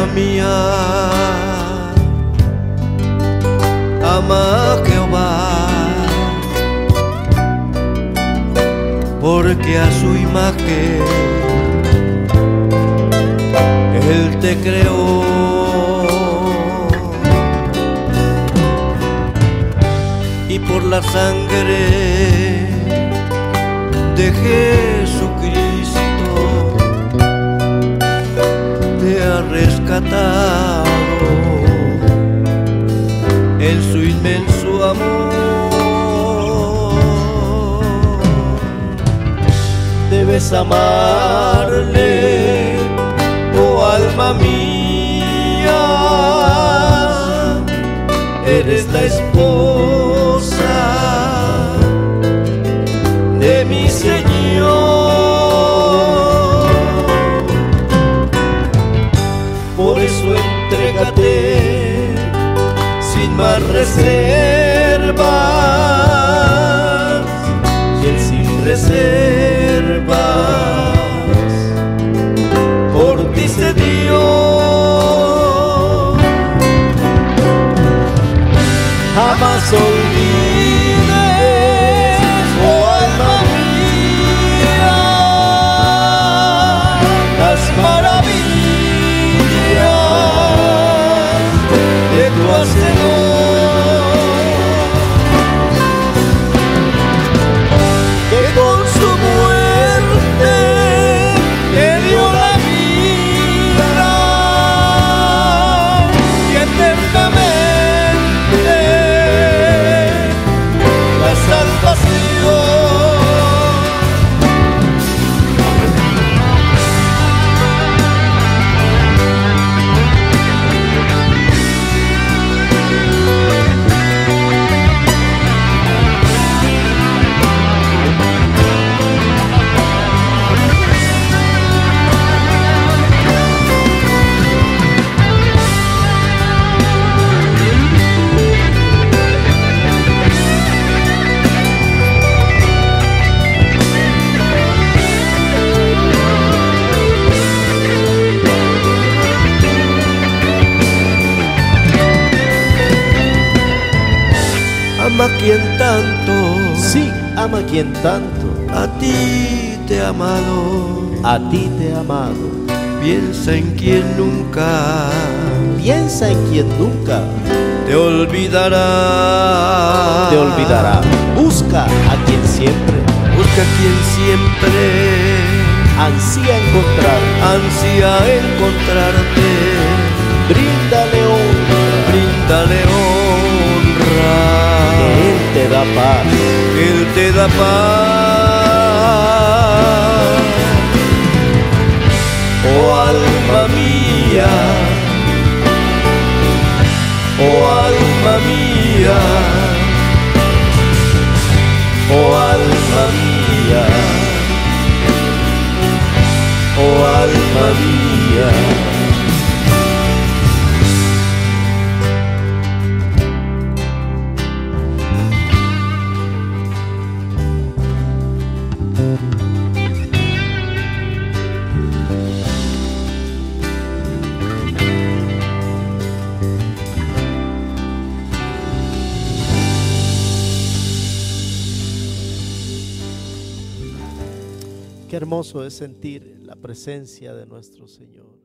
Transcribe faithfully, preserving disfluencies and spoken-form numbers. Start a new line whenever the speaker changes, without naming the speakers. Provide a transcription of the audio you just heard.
mía, ama a Jehová, porque a su imagen Él te creó. Y por la sangre de Jesucristo te ha rescatado en su inmenso amor. Debes amarle, oh alma mía, eres la esposa de mi Señor. Por eso entrégate sin más reservas, y Él sin reservas por ti se dio. Jamás olvides, oh alma mía, las maravillas de tu Hacedor, que con su muerte te dio la vida y eternamente la salvación. Ama quien tanto,
Sí, ama quien tanto
a ti te ha amado.
a ti te ha amado.
Piensa en quien nunca
Piensa en quien nunca
te olvidará.
te olvidará. Busca a quien siempre
Busca quien siempre
ansía encontrar.
ansía encontrarte.
Bríndale honra,
Bríndale honra,
que Él te da paz.
Él te da paz. Oh alma mía, oh alma mía, oh alma mía, oh alma mía.
Qué hermoso es sentir la presencia de nuestro Señor.